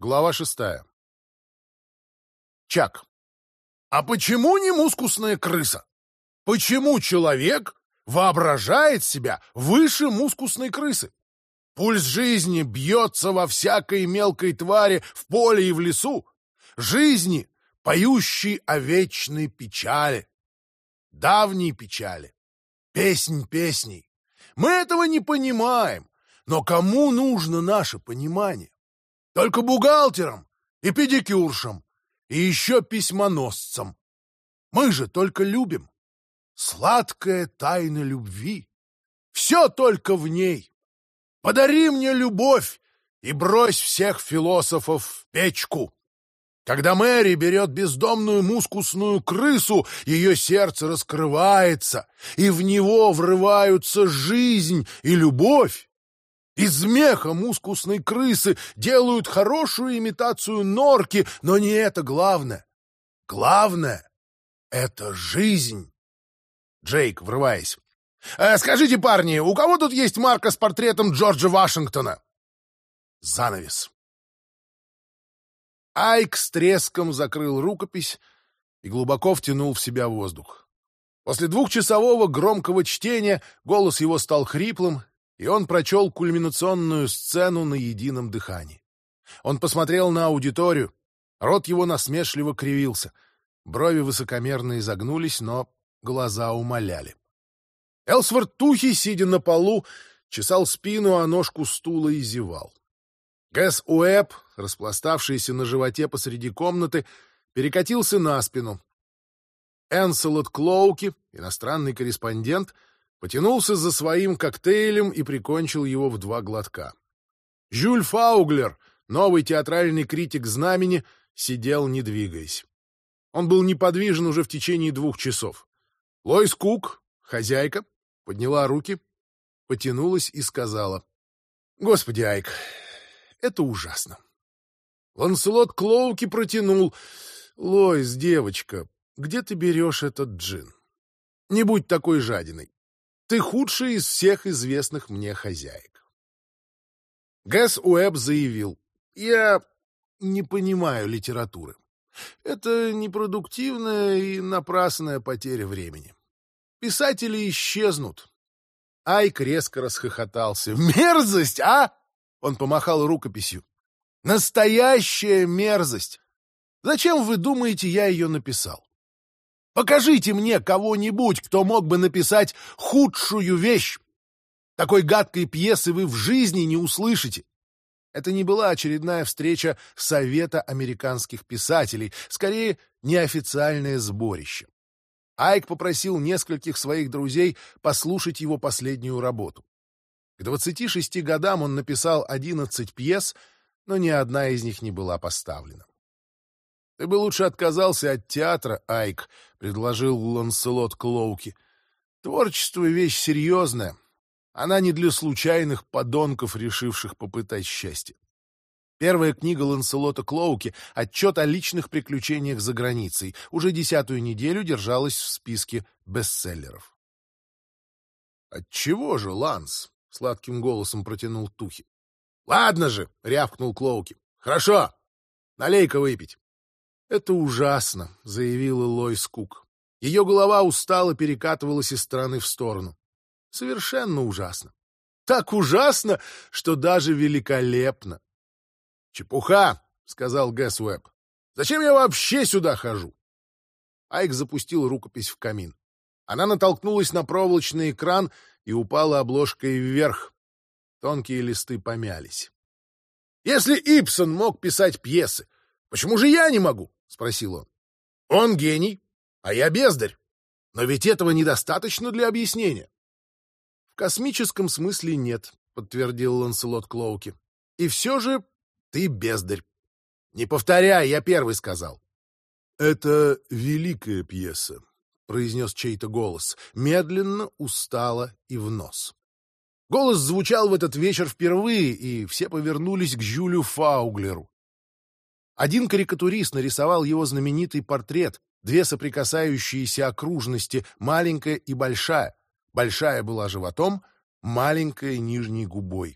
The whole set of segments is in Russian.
Глава 6. Чак. А почему не мускусная крыса? Почему человек воображает себя выше мускусной крысы? Пульс жизни бьется во всякой мелкой твари в поле и в лесу. Жизни, поющей о вечной печали. Давней печали. Песнь песней. Мы этого не понимаем. Но кому нужно наше понимание? Только бухгалтерам и педикюршам, и еще письмоносцам. Мы же только любим. Сладкая тайна любви. Все только в ней. Подари мне любовь и брось всех философов в печку. Когда Мэри берет бездомную мускусную крысу, ее сердце раскрывается, и в него врываются жизнь и любовь. Из меха мускусной крысы делают хорошую имитацию норки, но не это главное. Главное — это жизнь. Джейк, врываясь. Скажите, парни, у кого тут есть марка с портретом Джорджа Вашингтона? Занавес. Айк с треском закрыл рукопись и глубоко втянул в себя воздух. После двухчасового громкого чтения голос его стал хриплым, и он прочел кульминационную сцену на едином дыхании. Он посмотрел на аудиторию, рот его насмешливо кривился, брови высокомерно изогнулись, но глаза умоляли. Элсворт Тухи, сидя на полу, чесал спину о ножку стула и зевал. Гэс Уэбб, распластавшийся на животе посреди комнаты, перекатился на спину. Энселот Клоуки, иностранный корреспондент, потянулся за своим коктейлем и прикончил его в 2 глотка. Жюль Фауглер, новый театральный критик «Знамени», сидел, не двигаясь. Он был неподвижен уже в течение 2 часов. Лоис Кук, хозяйка, подняла руки, потянулась и сказала: «Господи, Айк, это ужасно». Ланселот Клоуки протянул: «Лоис, девочка, где ты берешь этот джин? Не будь такой жадиной. Ты худшая из всех известных мне хозяек». Гэс Уэбб заявил: «Я не понимаю литературы. Это непродуктивная и напрасная потеря времени. Писатели исчезнут». Айк резко расхохотался. «Мерзость, а?» Он помахал рукописью. «Настоящая мерзость! Зачем, вы думаете, я ее написал? Покажите мне кого-нибудь, кто мог бы написать худшую вещь. Такой гадкой пьесы вы в жизни не услышите». Это не была очередная встреча Совета американских писателей, скорее, неофициальное сборище. Айк попросил нескольких своих друзей послушать его последнюю работу. К 26 годам он написал 11 пьес, но ни одна из них не была поставлена. «Ты бы лучше отказался от театра, Айк», — предложил Ланселот Клоуки. «Творчество — вещь серьезная. Она не для случайных подонков, решивших попытать счастье». Первая книга Ланселота Клоуки «Отчет о личных приключениях за границей» уже 10-ю неделю держалась в списке бестселлеров. «Отчего же, Ланс?» — сладким голосом протянул Тухи. «Ладно же!» — рявкнул Клоуки. «Хорошо! Налей-ка выпить!» «Это ужасно!» — заявила Лоис Кук. Ее голова устало перекатывалась из стороны в сторону. «Совершенно ужасно! Так ужасно, что даже великолепно!» «Чепуха!» — сказал Гэс Уэбб. «Зачем я вообще сюда хожу?» Айк запустил рукопись в камин. Она натолкнулась на проволочный экран и упала обложкой вверх. Тонкие листы помялись. «Если Ибсен мог писать пьесы, почему же я не могу?» — спросил он. «Он гений, а я бездарь. Но ведь этого недостаточно для объяснения». «В космическом смысле нет», — подтвердил Ланселот Клоуки. «И все же ты бездарь. Не повторяй, я первый сказал». «Это великая пьеса», — произнес чей-то голос, медленно, устало и в нос. Голос звучал в этот вечер впервые, и все повернулись к Жюлю Фауглеру. Один карикатурист нарисовал его знаменитый портрет, 2 соприкасающиеся окружности, маленькая и большая. Большая была животом, маленькая — нижней губой.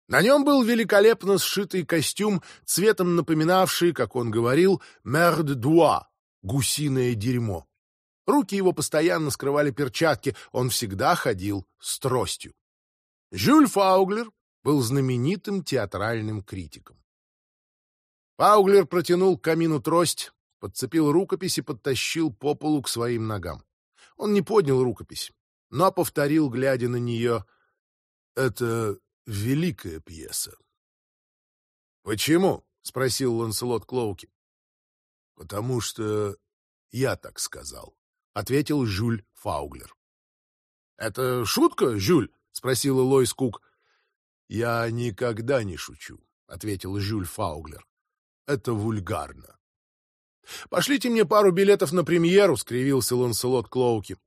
На нем был великолепно сшитый костюм, цветом напоминавший, как он говорил, «merde d'oie» — гусиное дерьмо. Руки его постоянно скрывали перчатки, он всегда ходил с тростью. Жюль Фауглер был знаменитым театральным критиком. Фауглер протянул к камину трость, подцепил рукопись и подтащил по полу к своим ногам. Он не поднял рукопись, но повторил, глядя на нее: «Это великая пьеса». «Почему?» — спросил Ланселот Клоуки. «Потому что я так сказал», — ответил Жюль Фауглер. «Это шутка, Жюль?» — спросил Лоис Кук. «Я никогда не шучу», — ответил Жюль Фауглер. «Это вульгарно». «Пошлите мне пару билетов на премьеру», — скривился Ланселот Клоуки.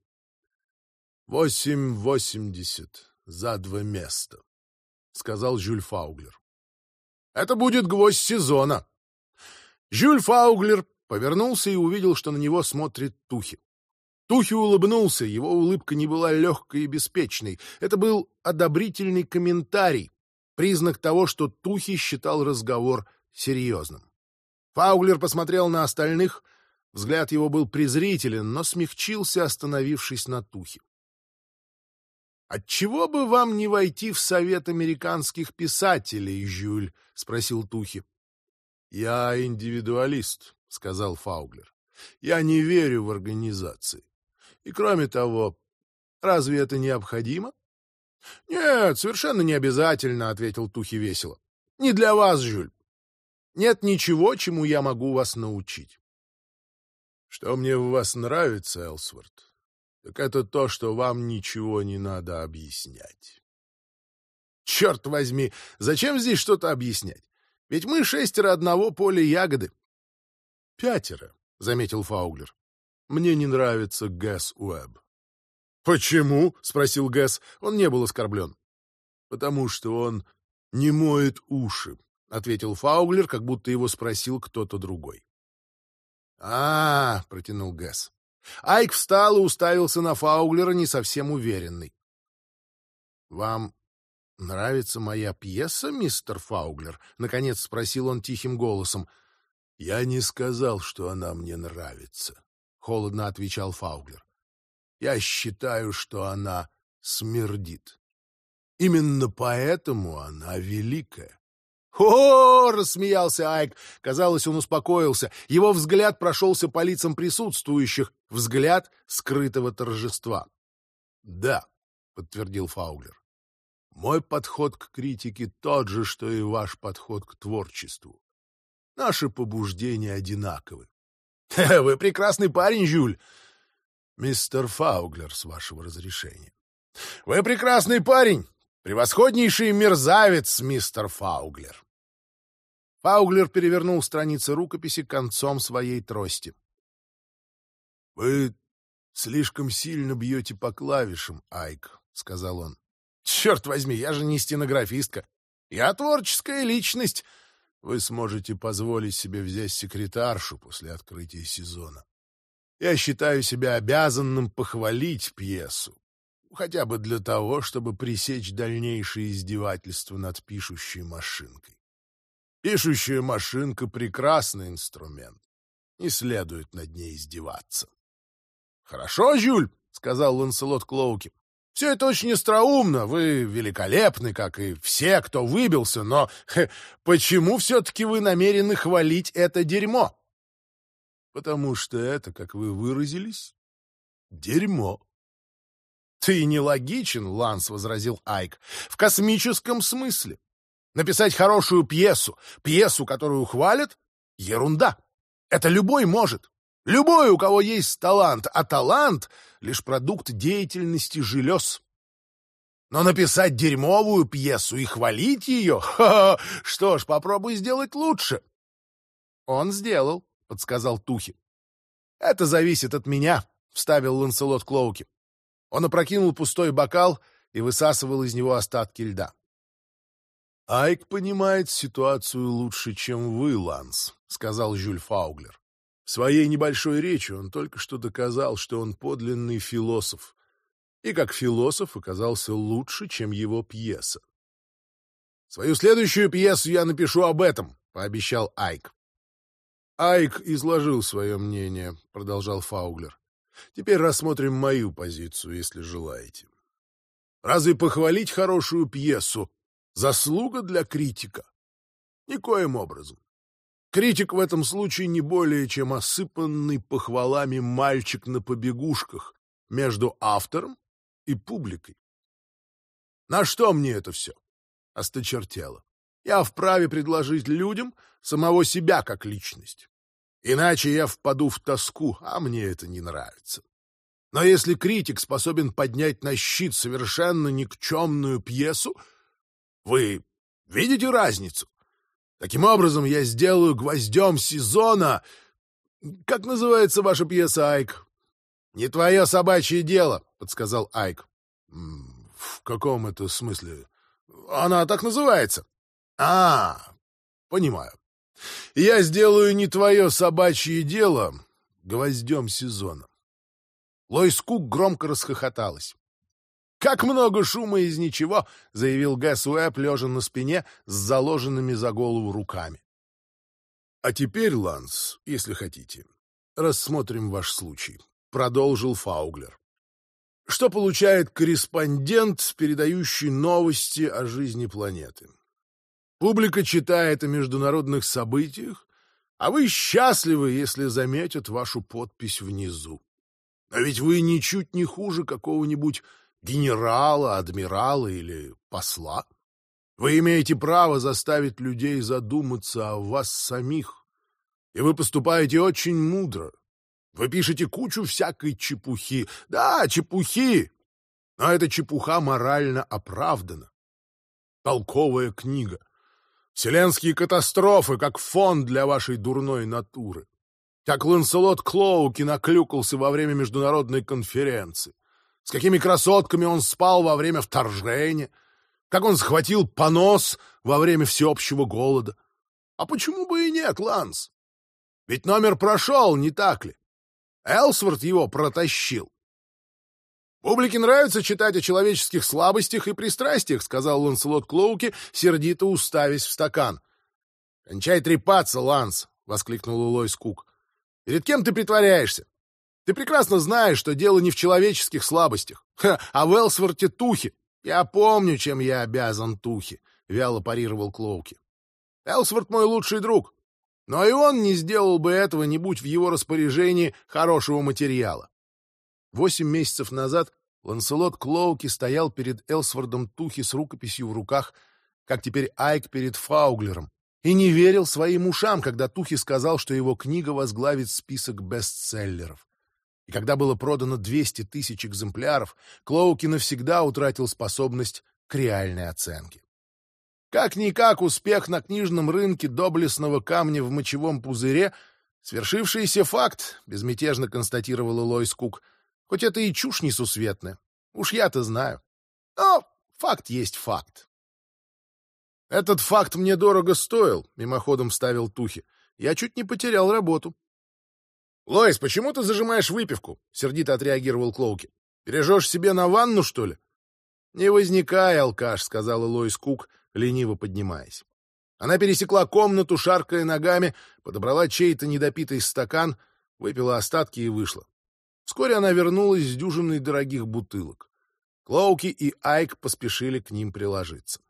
8,80 за 2 места, — сказал Жюль Фауглер. «Это будет гвоздь сезона». Жюль Фауглер повернулся и увидел, что на него смотрит Тухи. Тухи улыбнулся, его улыбка не была легкой и беспечной. Это был одобрительный комментарий, признак того, что Тухи считал разговор серьезным. Фауглер посмотрел на остальных, взгляд его был презрителен, но смягчился, остановившись на Тухи. «Отчего бы вам не войти в совет американских писателей, Жюль?» — спросил Тухи. «Я индивидуалист», — сказал Фауглер. «Я не верю в организации. И кроме того, разве это необходимо?» «Нет, совершенно не обязательно», — ответил Тухи весело. «Не для вас, Жюль. Нет ничего, чему я могу вас научить». «Что мне в вас нравится, Элсворт, так это то, что вам ничего не надо объяснять». «Черт возьми, зачем здесь что-то объяснять? Ведь мы 6 одного поля ягоды». 5, — заметил Фауглер. «Мне не нравится Гэс Уэбб». «Почему?» — спросил Гэс. Он не был оскорблен. «Потому что он не моет уши», — ответил Фауглер, как будто его спросил кто-то другой. Протянул Гэс. Айк встал и уставился на Фауглера, не совсем уверенный. «Вам нравится моя пьеса, мистер Фауглер?» — наконец спросил он тихим голосом. «Я не сказал, что она мне нравится», — холодно отвечал Фауглер. «Я считаю, что она смердит. Именно поэтому она великая». «О!» — рассмеялся Айк. Казалось, он успокоился. Его взгляд прошелся по лицам присутствующих, взгляд скрытого торжества. «Да», — подтвердил Фауглер. «Мой подход к критике тот же, что и ваш подход к творчеству. Наши побуждения одинаковы». «Вы прекрасный парень, Жюль!» «Мистер Фауглер, с вашего разрешения». «Вы прекрасный парень! Превосходнейший мерзавец, мистер Фауглер!» Фауглер перевернул страницы рукописи концом своей трости. «Вы слишком сильно бьете по клавишам, Айк», — сказал он. «Черт возьми, я же не стенографистка. Я творческая личность. Вы сможете позволить себе взять секретаршу после открытия сезона. Я считаю себя обязанным похвалить пьесу, хотя бы для того, чтобы пресечь дальнейшие издевательства над пишущей машинкой. Пишущая машинка — прекрасный инструмент. Не следует над ней издеваться». «Хорошо, Жюль», — сказал Ланселот Клоуки. «Все это очень остроумно, вы великолепны, как и все, кто выбился, но почему все-таки вы намерены хвалить это дерьмо?» «Потому что это, как вы выразились, дерьмо». «Ты нелогичен, Ланс», — возразил Айк, — «в космическом смысле. Написать хорошую пьесу, которую хвалят — ерунда. Это любой может. Любой, у кого есть талант, а талант — лишь продукт деятельности желез. Но написать дерьмовую пьесу и хвалить ее — что ж, попробуй сделать лучше». «Он сделал», — подсказал Тухи. «Это зависит от меня», — вставил Ланселот Клоуки. Он опрокинул пустой бокал и высасывал из него остатки льда. «Айк понимает ситуацию лучше, чем вы, Ланс», — сказал Жюль Фауглер. «В своей небольшой речи он только что доказал, что он подлинный философ, и как философ оказался лучше, чем его пьеса». Свою следующую пьесу я напишу об этом, — пообещал Айк. Айк изложил свое мнение, — продолжал Фауглер. Теперь рассмотрим мою позицию, если желаете. Разве похвалить хорошую пьесу — заслуга для критика? Никоим образом. Критик в этом случае не более чем осыпанный похвалами мальчик на побегушках между автором и публикой. На что мне это все? Осточертело. Я вправе предложить людям самого себя как личность. Иначе я впаду в тоску, а мне это не нравится. Но если критик способен поднять на щит совершенно никчемную пьесу, вы видите разницу? Таким образом, я сделаю гвоздем сезона... Как называется ваша пьеса, Айк? «Не твое собачье дело», — подсказал Айк. В каком это смысле? Она так называется. Понимаю. Я сделаю «Не твое собачье дело» гвоздем сезона. Лоис Кук громко расхохоталась. «Как много шума из ничего!» — заявил Гэс Уэбб, лежа на спине с заложенными за голову руками. «А теперь, Ланс, если хотите, рассмотрим ваш случай», — продолжил Фауглер. «Что получает корреспондент, передающий новости о жизни планеты? Публика читает о международных событиях, а вы счастливы, если заметят вашу подпись внизу. Но ведь вы ничуть не хуже какого-нибудь генерала, адмирала или посла. Вы имеете право заставить людей задуматься о вас самих, и вы поступаете очень мудро. Вы пишете кучу всякой чепухи. Да, чепухи, но эта чепуха морально оправдана. Толковая книга. Вселенские катастрофы, как фон для вашей дурной натуры. Как Ланселот Клоуки наклюкался во время международной конференции. С какими красотками он спал во время вторжения, как он схватил понос во время всеобщего голода. А почему бы и нет, Ланс? Ведь номер прошел, не так ли? Элсворт его протащил. «Публике нравится читать о человеческих слабостях и пристрастиях», — сказал Ланселот Клоуки, сердито уставясь в стакан. «Кончай трепаться, Ланс», — воскликнул Лоис Кук. «Перед кем ты притворяешься? Ты прекрасно знаешь, что дело не в человеческих слабостях, а в Элсворте Тухе. Я помню, чем я обязан Тухе», — вяло парировал Клоуки. «Элсворт мой лучший друг, но и он не сделал бы этого, не будь в его распоряжении хорошего материала». 8 месяцев назад Ланселот Клоуки стоял перед Элсвордом Тухи с рукописью в руках, как теперь Айк перед Фауглером, и не верил своим ушам, когда Тухи сказал, что его книга возглавит список бестселлеров. И когда было продано 200 тысяч экземпляров, Клоуки навсегда утратил способность к реальной оценке. Как-никак успех на книжном рынке доблестного камня в мочевом пузыре — свершившийся факт, безмятежно констатировала Лоис Кук, хоть это и чушь несусветная. Уж я-то знаю. Но факт есть факт. «Этот факт мне дорого стоил», — мимоходом вставил Тухи. «Я чуть не потерял работу». «Лоис, почему ты зажимаешь выпивку?» — сердито отреагировал Клоуки. «Бережешь себе на ванну, что ли?» «Не возникай, алкаш», — сказала Лоис Кук, лениво поднимаясь. Она пересекла комнату, шаркая ногами, подобрала чей-то недопитый стакан, выпила остатки и вышла. Вскоре она вернулась с дюжиной дорогих бутылок. Клоуки и Айк поспешили к ним приложиться.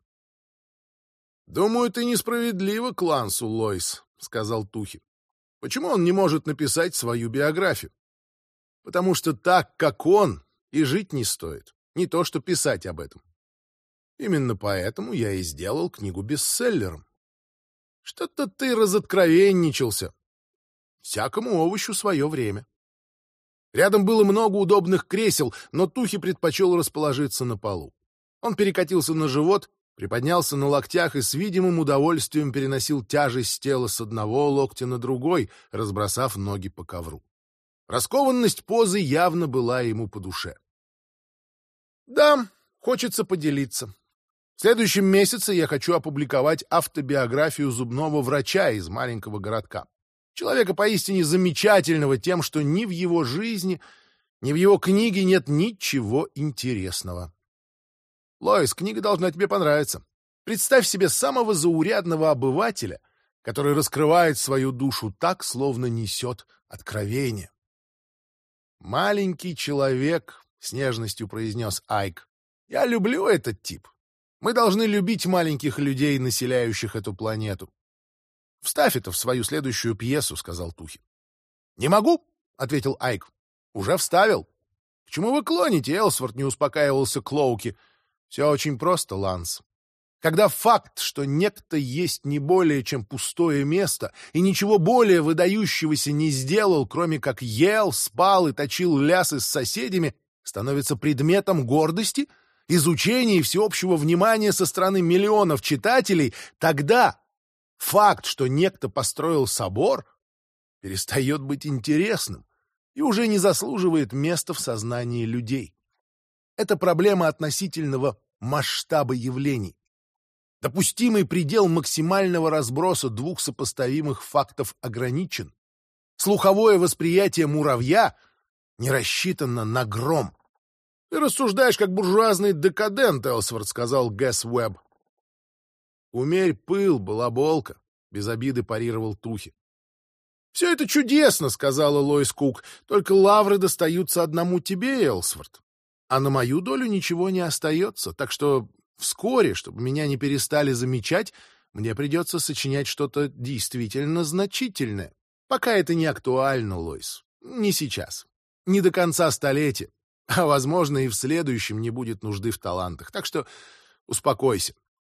«Думаю, ты несправедлива к Лансу, Лоис», — сказал Тухи. «Почему он не может написать свою биографию? Потому что так, как он, и жить не стоит, не то что писать об этом. Именно поэтому я и сделал книгу бестселлером. Что-то ты разоткровенничался. Всякому овощу свое время». Рядом было много удобных кресел, но Тухи предпочел расположиться на полу. Он перекатился на живот, приподнялся на локтях и с видимым удовольствием переносил тяжесть тела с одного локтя на другой, разбросав ноги по ковру. Раскованность позы явно была ему по душе. «Да, хочется поделиться. В следующем месяце я хочу опубликовать автобиографию зубного врача из маленького городка. Человека поистине замечательного тем, что ни в его жизни, ни в его книге нет ничего интересного. Лоис, книга должна тебе понравиться. Представь себе самого заурядного обывателя, который раскрывает свою душу так, словно несет откровение. «Маленький человек», — с нежностью произнес Айк. «Я люблю этот тип. Мы должны любить маленьких людей, населяющих эту планету». «Вставь это в свою следующую пьесу», — сказал Тухи. «Не могу», — ответил Айк. «Уже вставил». «К чему вы клоните?» — Элсворт не успокаивался Клоуки. «Все очень просто, Ланс. Когда факт, что некто есть не более чем пустое место и ничего более выдающегося не сделал, кроме как ел, спал и точил лясы с соседями, становится предметом гордости, изучения и всеобщего внимания со стороны миллионов читателей, тогда факт, что некто построил собор, перестает быть интересным и уже не заслуживает места в сознании людей. Это проблема относительного масштаба явлений. Допустимый предел максимального разброса двух сопоставимых фактов ограничен. Слуховое восприятие муравья не рассчитано на гром. «Ты рассуждаешь, как буржуазный декадент, Элсворт», — сказал Гэс Уэбб. «Умерь пыл, балаболка», — без обиды парировал Тухи. «Все это чудесно», — сказала Лоис Кук, — «только лавры достаются одному тебе, Элсворт. А на мою долю ничего не остается, так что вскоре, чтобы меня не перестали замечать, мне придется сочинять что-то действительно значительное. Пока это не актуально, Лоис. Не сейчас. Не до конца столетия. А, возможно, и в следующем не будет нужды в талантах. Так что успокойся».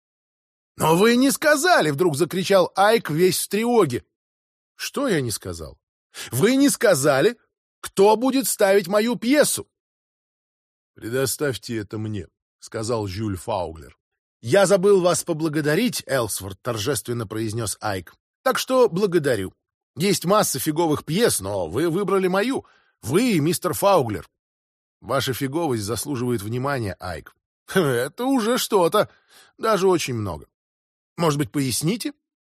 «Но вы не сказали!» — вдруг закричал Айк весь в тревоге. «Что я не сказал?» «Вы не сказали, кто будет ставить мою пьесу!» «Предоставьте это мне», — сказал Жюль Фауглер. «Я забыл вас поблагодарить, Элсворт», — торжественно произнес Айк. «Так что благодарю. Есть масса фиговых пьес, но вы выбрали мою. Вы и мистер Фауглер. Ваша фиговость заслуживает внимания, Айк. Это уже что-то. Даже очень много. Может быть, поясните?»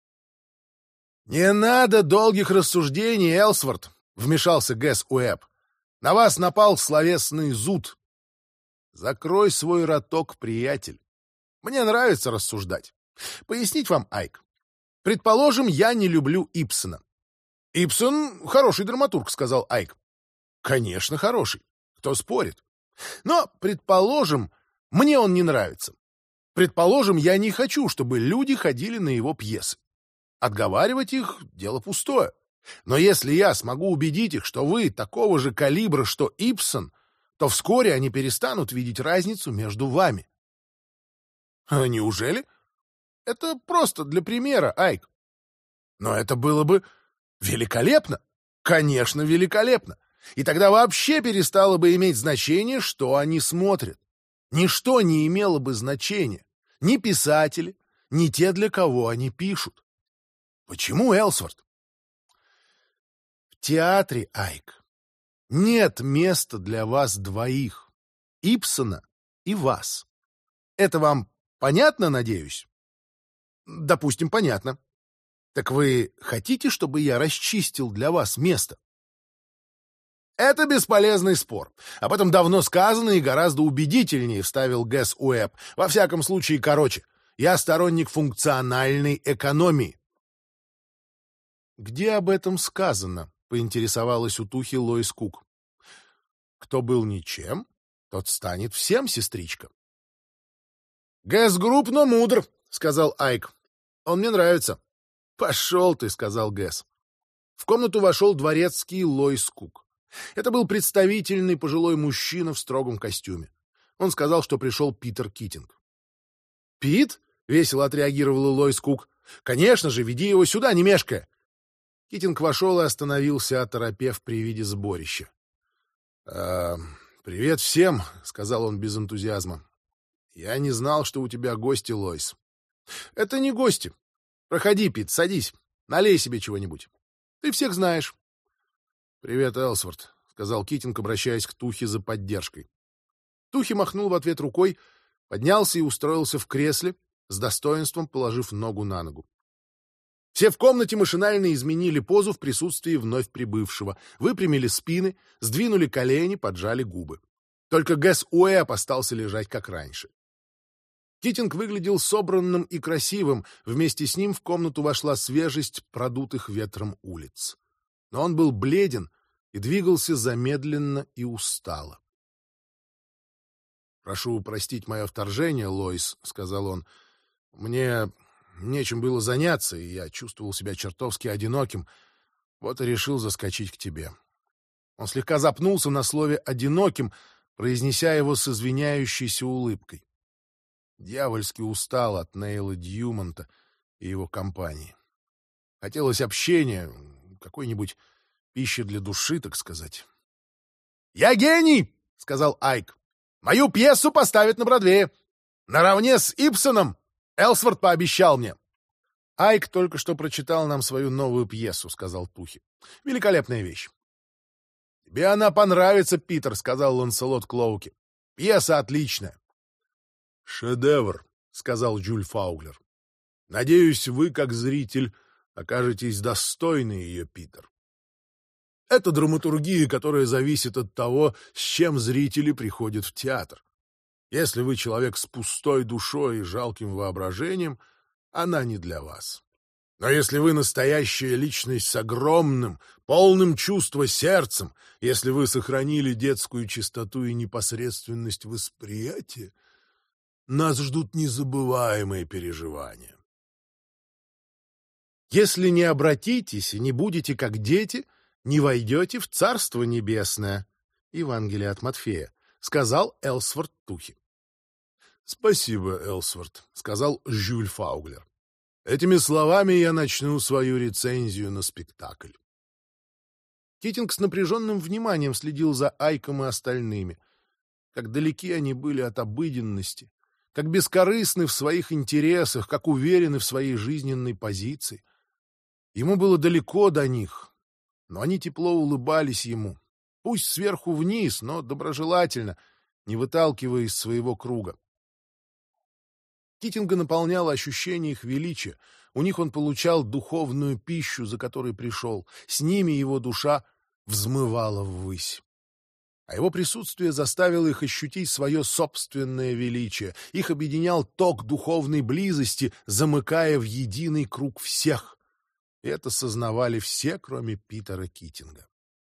«Не надо долгих рассуждений, Элсворт», — вмешался Гэс Уэбб. «На вас напал словесный зуд. Закрой свой роток, приятель. Мне нравится рассуждать. Пояснить вам, Айк. Предположим, я не люблю Ибсена». «Ибсен — хороший драматург», — сказал Айк. «Конечно, хороший. Кто спорит? Но, предположим, мне он не нравится. Предположим, я не хочу, чтобы люди ходили на его пьесы. Отговаривать их — дело пустое. Но если я смогу убедить их, что вы такого же калибра, что Ибсен, то вскоре они перестанут видеть разницу между вами». А неужели? Это просто для примера, Айк. Но это было бы великолепно. Конечно, великолепно. И тогда вообще перестало бы иметь значение, что они смотрят. Ничто не имело бы значения. Ни писатели, ни те, для кого они пишут. Почему, Элсворт? В театре, Айк, нет места для вас двоих, Ибсена и вас. Это вам понятно, надеюсь? Допустим, понятно. Так вы хотите, чтобы я расчистил для вас место? Это бесполезный спор. Об этом давно сказано и гораздо убедительнее, вставил Гэс Уэбб. Во всяком случае, короче. Я сторонник функциональной экономии. Где об этом сказано? Поинтересовалась у Тухи Лоис Кук. Кто был ничем, тот станет всем, сестричка. Гэс груб, но мудр, сказал Айк. Он мне нравится. Пошел ты, сказал Гэс. В комнату вошел дворецкий Лоис Кук. Это был представительный пожилой мужчина в строгом костюме. Он сказал, что пришел Питер Китинг. «Пит?» — весело отреагировала Лоис Кук. «Конечно же, веди его сюда, не мешкая!» Китинг вошел и остановился, оторопев при виде сборища. «Привет всем», — сказал он без энтузиазма. «Я не знал, что у тебя гости, Лоис». «Это не гости. Проходи, Пит, садись. Налей себе чего-нибудь. Ты всех знаешь». «Привет, Элсворт», — сказал Китинг, обращаясь к Тухе за поддержкой. Тухи махнул в ответ рукой, поднялся и устроился в кресле, с достоинством положив ногу на ногу. Все в комнате машинально изменили позу в присутствии вновь прибывшего, выпрямили спины, сдвинули колени, поджали губы. Только Гэс Уэбб остался лежать как раньше. Китинг выглядел собранным и красивым, вместе с ним в комнату вошла свежесть продутых ветром улиц. Но он был бледен и двигался замедленно и устало. «Прошу простить мое вторжение, Лоис», — сказал он. «Мне нечем было заняться, и я чувствовал себя чертовски одиноким. Вот и решил заскочить к тебе». Он слегка запнулся на слове «одиноким», произнеся его с извиняющейся улыбкой. Дьявольски устал от Нейла Дьюмонта и его компании. Хотелось общения, какой-нибудь пищи для души, так сказать. «Я гений!» — сказал Айк. «Мою пьесу поставят на Бродвее. Наравне с Ибсеном. Элсворт пообещал мне». «Айк только что прочитал нам свою новую пьесу», — сказал Тухи. «Великолепная вещь». «Тебе она понравится, Питер», — сказал Ланселот Клоуки. «Пьеса отличная». «Шедевр», — сказал Жюль Фауглер. «Надеюсь, вы, как зритель, окажетесь достойны ее, Питер. Это драматургия, которая зависит от того, с чем зрители приходят в театр. Если вы человек с пустой душой и жалким воображением, она не для вас. Но если вы настоящая личность с огромным, полным чувства сердцем, если вы сохранили детскую чистоту и непосредственность восприятия, нас ждут незабываемые переживания. Если не обратитесь и не будете как дети, не войдете в Царство Небесное. Евангелие от Матфея, сказал Элсворт Тухи. Спасибо, Элсворт, сказал Жюль Фауглер. Этими словами я начну свою рецензию на спектакль. Китинг с напряженным вниманием следил за Айком и остальными. Как далеки они были от обыденности, как бескорыстны в своих интересах, как уверены в своей жизненной позиции. Ему было далеко до них, но они тепло улыбались ему, пусть сверху вниз, но доброжелательно, не выталкивая из своего круга. Китинга наполняло ощущение их величия, у них он получал духовную пищу, за которой пришел, с ними его душа взмывала ввысь. А его присутствие заставило их ощутить свое собственное величие. Их объединял ток духовной близости, замыкая в единый круг всех. И это сознавали все, кроме Питера Китинга.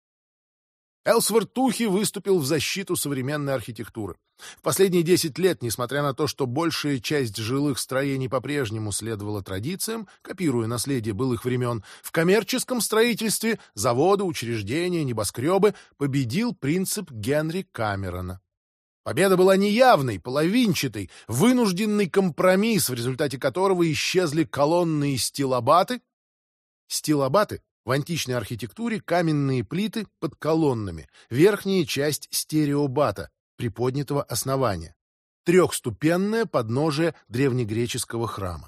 Элсворт Тухи выступил в защиту современной архитектуры. В последние 10 лет, несмотря на то, что большая часть жилых строений по-прежнему следовала традициям, копируя наследие былых времен, в коммерческом строительстве заводы, учреждения, небоскребы победил принцип Генри Камерона. Победа была неявной, половинчатой, вынужденный компромисс, в результате которого исчезли колонны и стилобаты. Стилобаты в античной архитектуре каменные плиты под колоннами, верхняя часть стереобата, приподнятого основания, трехступенное подножие древнегреческого храма.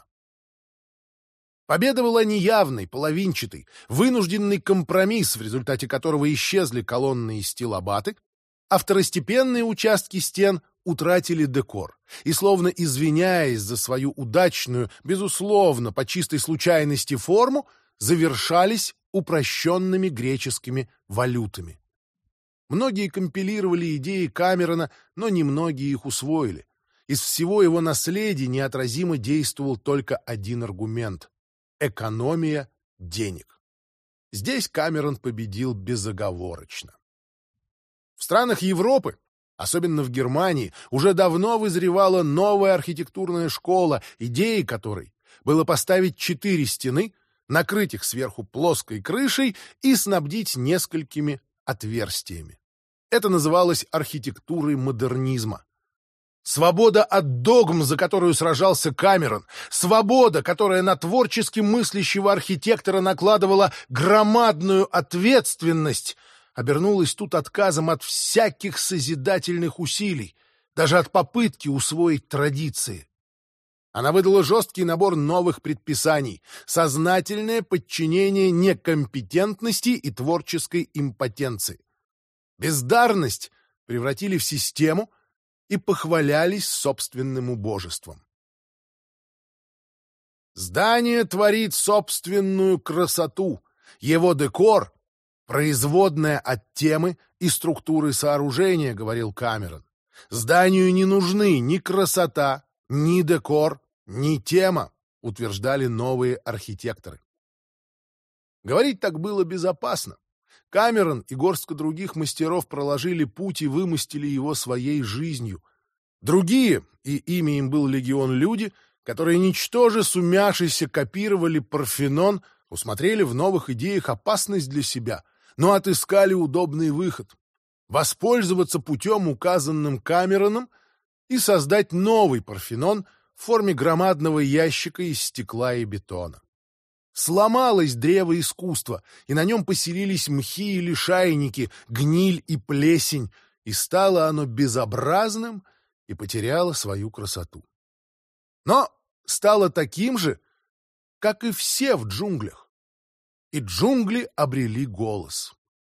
Победа была неявной, половинчатой, вынужденный компромисс, в результате которого исчезли колонны и стилобаты, а второстепенные участки стен утратили декор и, словно извиняясь за свою удачную, безусловно, по чистой случайности форму, завершались упрощенными греческими валютами. Многие компилировали идеи Камерона, но немногие их усвоили. Из всего его наследия неотразимо действовал только один аргумент — экономия денег. Здесь Камерон победил безоговорочно. В странах Европы, особенно в Германии, уже давно вызревала новая архитектурная школа, идеей которой было поставить 4 стены, накрыть их сверху плоской крышей и снабдить несколькими отверстиями. Это называлось архитектурой модернизма. Свобода от догм, за которую сражался Камерон, свобода, которая на творчески мыслящего архитектора накладывала громадную ответственность, обернулась тут отказом от всяких созидательных усилий, даже от попытки усвоить традиции. Она выдала жесткий набор новых предписаний, сознательное подчинение некомпетентности и творческой импотенции. Бездарность превратили в систему и похвалялись собственным убожеством. Здание творит собственную красоту, его декор — производная от темы и структуры сооружения, говорил Камерон. Зданию не нужны ни красота, Ни декор, ни тема, утверждали новые архитекторы. Говорить так было безопасно. Камерон и горстка других мастеров проложили путь и вымостили его своей жизнью. Другие, и ими им был легион, люди, которые, ничтоже сумяшися, копировали Парфенон, усмотрели в новых идеях опасность для себя, но отыскали удобный выход — воспользоваться путем, указанным Камероном, и создать новый Парфенон в форме громадного ящика из стекла и бетона. Сломалось древо искусства, и на нем поселились мхи и лишайники, гниль и плесень, и стало оно безобразным и потеряло свою красоту. Но стало таким же, как и все в джунглях, и джунгли обрели голос.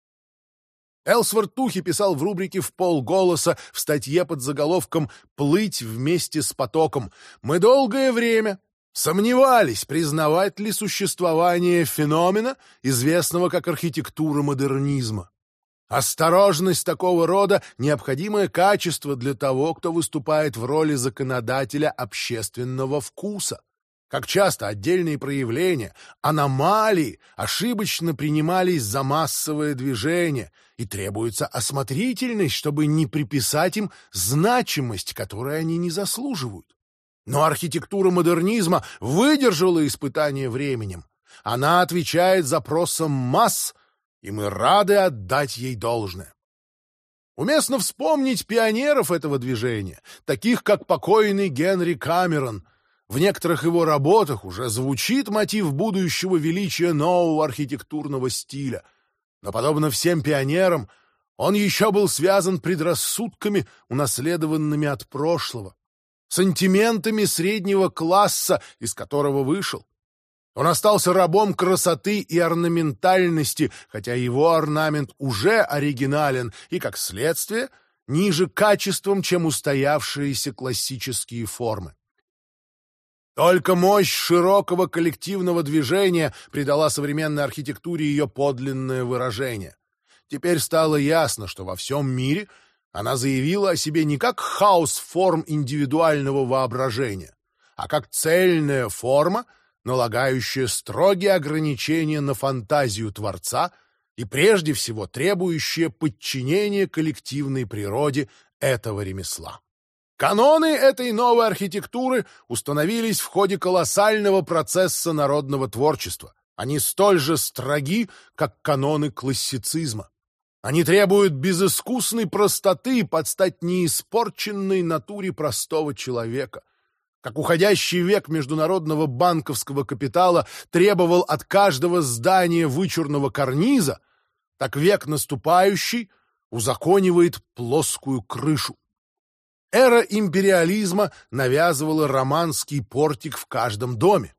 Элсворт Тухи писал в рубрике «В полголоса» в статье под заголовком «Плыть вместе с потоком». «Мы долгое время сомневались, признавать ли существование феномена, известного как архитектура модернизма. Осторожность такого рода — необходимое качество для того, кто выступает в роли законодателя общественного вкуса. Как часто отдельные проявления, аномалии ошибочно принимались за массовое движение, и требуется осмотрительность, чтобы не приписать им значимость, которой они не заслуживают. Но архитектура модернизма выдержала испытание временем. Она отвечает запросам масс, и мы рады отдать ей должное. Уместно вспомнить пионеров этого движения, таких как покойный Генри Камерон. В некоторых его работах уже звучит мотив будущего величия нового архитектурного стиля. Но, подобно всем пионерам, он еще был связан предрассудками, унаследованными от прошлого, сантиментами среднего класса, из которого вышел. Он остался рабом красоты и орнаментальности, хотя его орнамент уже оригинален и, как следствие, ниже качеством, чем устоявшиеся классические формы. Только мощь широкого коллективного движения придала современной архитектуре ее подлинное выражение. Теперь стало ясно, что во всем мире она заявила о себе не как хаос форм индивидуального воображения, а как цельная форма, налагающая строгие ограничения на фантазию Творца и прежде всего требующая подчинения коллективной природе этого ремесла. Каноны этой новой архитектуры установились в ходе колоссального процесса народного творчества. Они столь же строги, как каноны классицизма. Они требуют безыскусной простоты под стать неиспорченной натуре простого человека. Как уходящий век международного банковского капитала требовал от каждого здания вычурного карниза, так век наступающий узаконивает плоскую крышу. Эра империализма навязывала романский портик в каждом доме.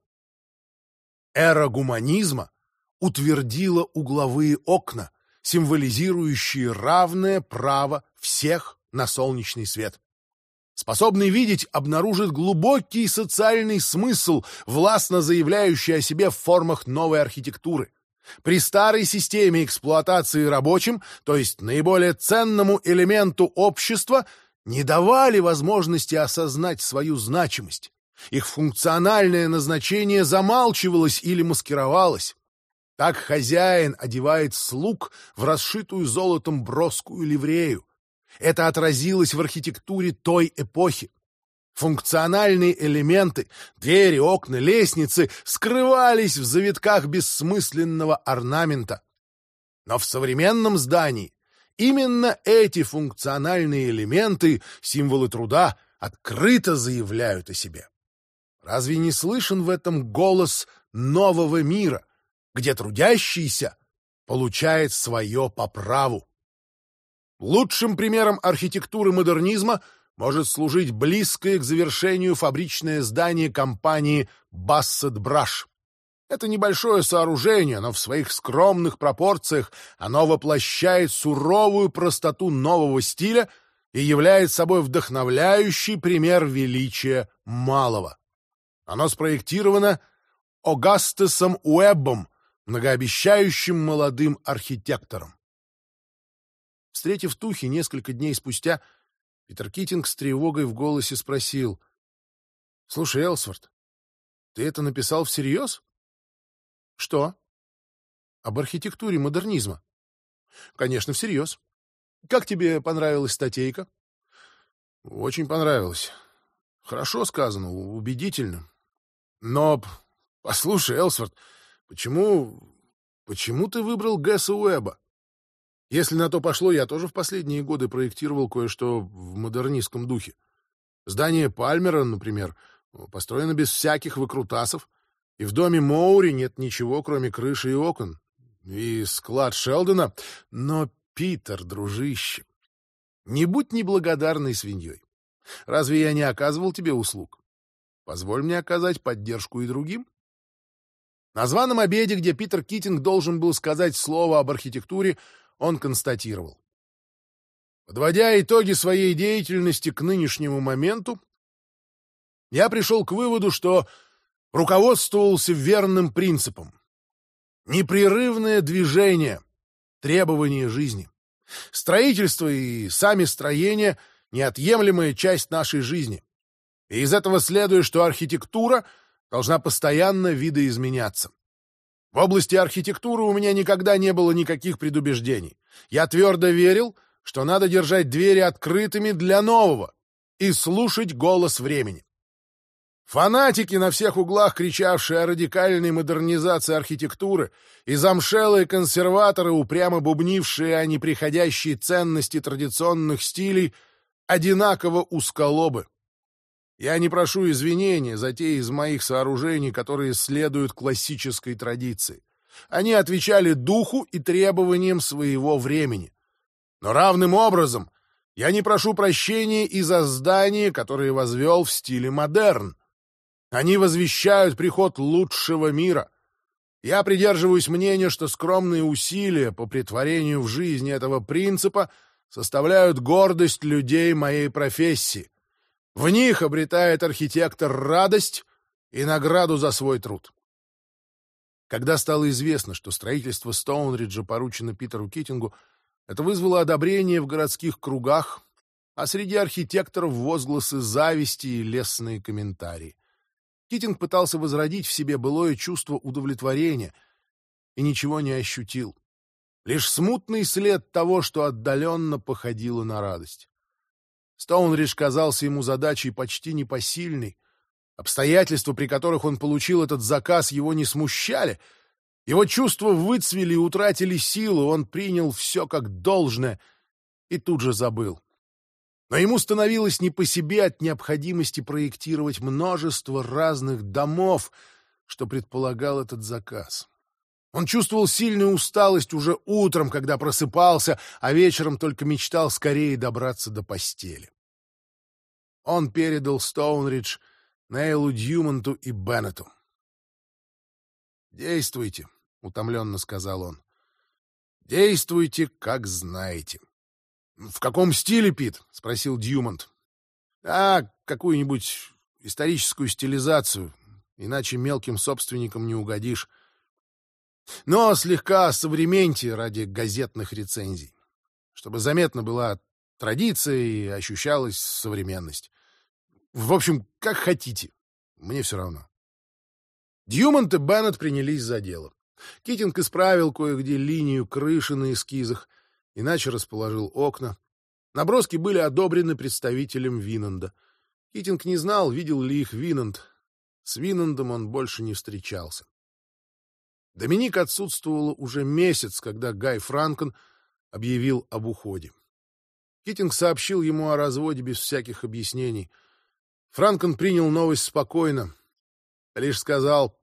Эра гуманизма утвердила угловые окна, символизирующие равное право всех на солнечный свет. Способный видеть обнаружит глубокий социальный смысл, властно заявляющий о себе в формах новой архитектуры. При старой системе эксплуатации рабочим, то есть наиболее ценному элементу общества, не давали возможности осознать свою значимость. Их функциональное назначение замалчивалось или маскировалось. Так хозяин одевает слуг в расшитую золотом броскую ливрею. Это отразилось в архитектуре той эпохи. Функциональные элементы, двери, окна, лестницы скрывались в завитках бессмысленного орнамента. Но в современном здании именно эти функциональные элементы, символы труда, открыто заявляют о себе. Разве не слышен в этом голос нового мира, где трудящийся получает свое по праву? Лучшим примером архитектуры модернизма может служить близкое к завершению фабричное здание компании Bassett Brush. Это небольшое сооружение, но в своих скромных пропорциях оно воплощает суровую простоту нового стиля и является собой вдохновляющий пример величия малого. Оно спроектировано Огастесом Уэббом, многообещающим молодым архитектором. Встретив Тухи несколько дней спустя, Питер Китинг с тревогой в голосе спросил: Слушай, Элсворт, ты это написал всерьез? Что? Об архитектуре модернизма? Конечно, всерьез. Как тебе понравилась статейка? Очень понравилось. Хорошо сказано, убедительно. Но, послушай, Элсворт, почему ты выбрал Гэса Уэба? Если на то пошло, я тоже в последние годы проектировал кое-что в модернистском духе. Здание Пальмера, например, построено без всяких выкрутасов, и в доме Моури нет ничего, кроме крыши и окон. И склад Шелдона. Но, Питер, дружище, не будь неблагодарной свиньей. Разве я не оказывал тебе услуг? Позволь мне оказать поддержку и другим. На званом обеде, где Питер Китинг должен был сказать слово об архитектуре, он констатировал: подводя итоги своей деятельности к нынешнему моменту, я пришел к выводу, что руководствовался верным принципом. Непрерывное движение, требования жизни. Строительство и сами строения — неотъемлемая часть нашей жизни. И из этого следует, что архитектура должна постоянно видоизменяться. В области архитектуры у меня никогда не было никаких предубеждений. Я твердо верил, что надо держать двери открытыми для нового и слушать голос времени. Фанатики, на всех углах кричавшие о радикальной модернизации архитектуры, и замшелые консерваторы, упрямо бубнившие о неприходящей ценности традиционных стилей, одинаково узколобы. Я не прошу извинения за те из моих сооружений, которые следуют классической традиции. Они отвечали духу и требованиям своего времени. Но равным образом я не прошу прощения и за здания, которые возвел в стиле модерн. Они возвещают приход лучшего мира. Я придерживаюсь мнения, что скромные усилия по претворению в жизнь этого принципа составляют гордость людей моей профессии. В них обретает архитектор радость и награду за свой труд. Когда стало известно, что строительство Стоунриджа поручено Питеру Китингу, это вызвало одобрение в городских кругах, а среди архитекторов возгласы зависти и лестные комментарии. Китинг пытался возродить в себе былое чувство удовлетворения и ничего не ощутил. Лишь смутный след того, что отдаленно походило на радость. Стоунридж казался ему задачей почти непосильной. Обстоятельства, при которых он получил этот заказ, его не смущали. Его чувства выцвели и утратили силу, он принял все как должное и тут же забыл. Но ему становилось не по себе от необходимости проектировать множество разных домов, что предполагал этот заказ. Он чувствовал сильную усталость уже утром, когда просыпался, а вечером только мечтал скорее добраться до постели. Он передал Стоунридж Нейлу Дьюмонту и Беннету. «Действуйте», — утомленно сказал он. «Действуйте, как знаете». «В каком стиле, Пит?» — спросил Дьюмонт. Какую-нибудь историческую стилизацию, иначе мелким собственникам не угодишь. Но слегка осовременьте ради газетных рецензий, чтобы заметна была традиция и ощущалась современность. В общем, как хотите, мне все равно». Дьюмонт и Беннет принялись за дело. Китинг исправил кое-где линию крыши на эскизах, иначе расположил окна. Наброски были одобрены представителем Винанда. Китинг не знал, видел ли их Винанд. С Винандом он больше не встречался. Доминик отсутствовала уже месяц, когда Гай Франкен объявил об уходе. Китинг сообщил ему о разводе без всяких объяснений. Франкен принял новость спокойно, лишь сказал: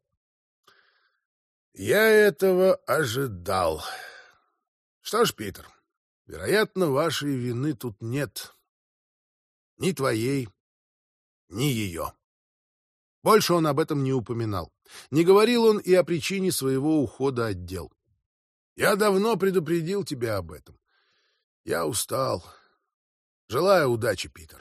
«Я этого ожидал. Что ж, Питер, вероятно, вашей вины тут нет. Ни твоей, ни ее». Больше он об этом не упоминал. Не говорил он и о причине своего ухода от дел. «Я давно предупредил тебя об этом. Я устал. Желаю удачи, Питер».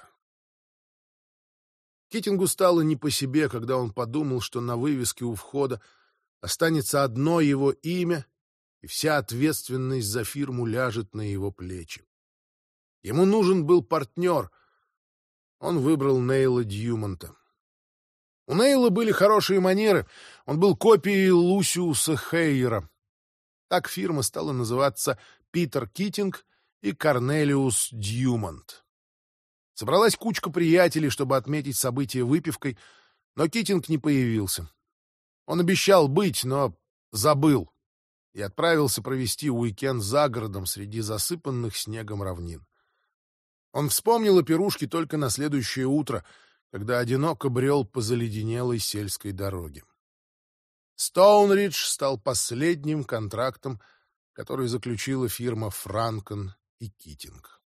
Китингу стало не по себе, когда он подумал, что на вывеске у входа останется одно его имя, и вся ответственность за фирму ляжет на его плечи. Ему нужен был партнер. Он выбрал Нейла Дьюмонта. У Нейла были хорошие манеры, он был копией Лусиуса Хейера. Так фирма стала называться Питер Китинг и Корнелиус Дьюмонт. Собралась кучка приятелей, чтобы отметить событие выпивкой, но Китинг не появился. Он обещал быть, но забыл и отправился провести уикенд за городом среди засыпанных снегом равнин. Он вспомнил о пирушке только на следующее утро, когда одиноко брел по заледенелой сельской дороге. Стоунридж стал последним контрактом, который заключила фирма Франкен и Китинг.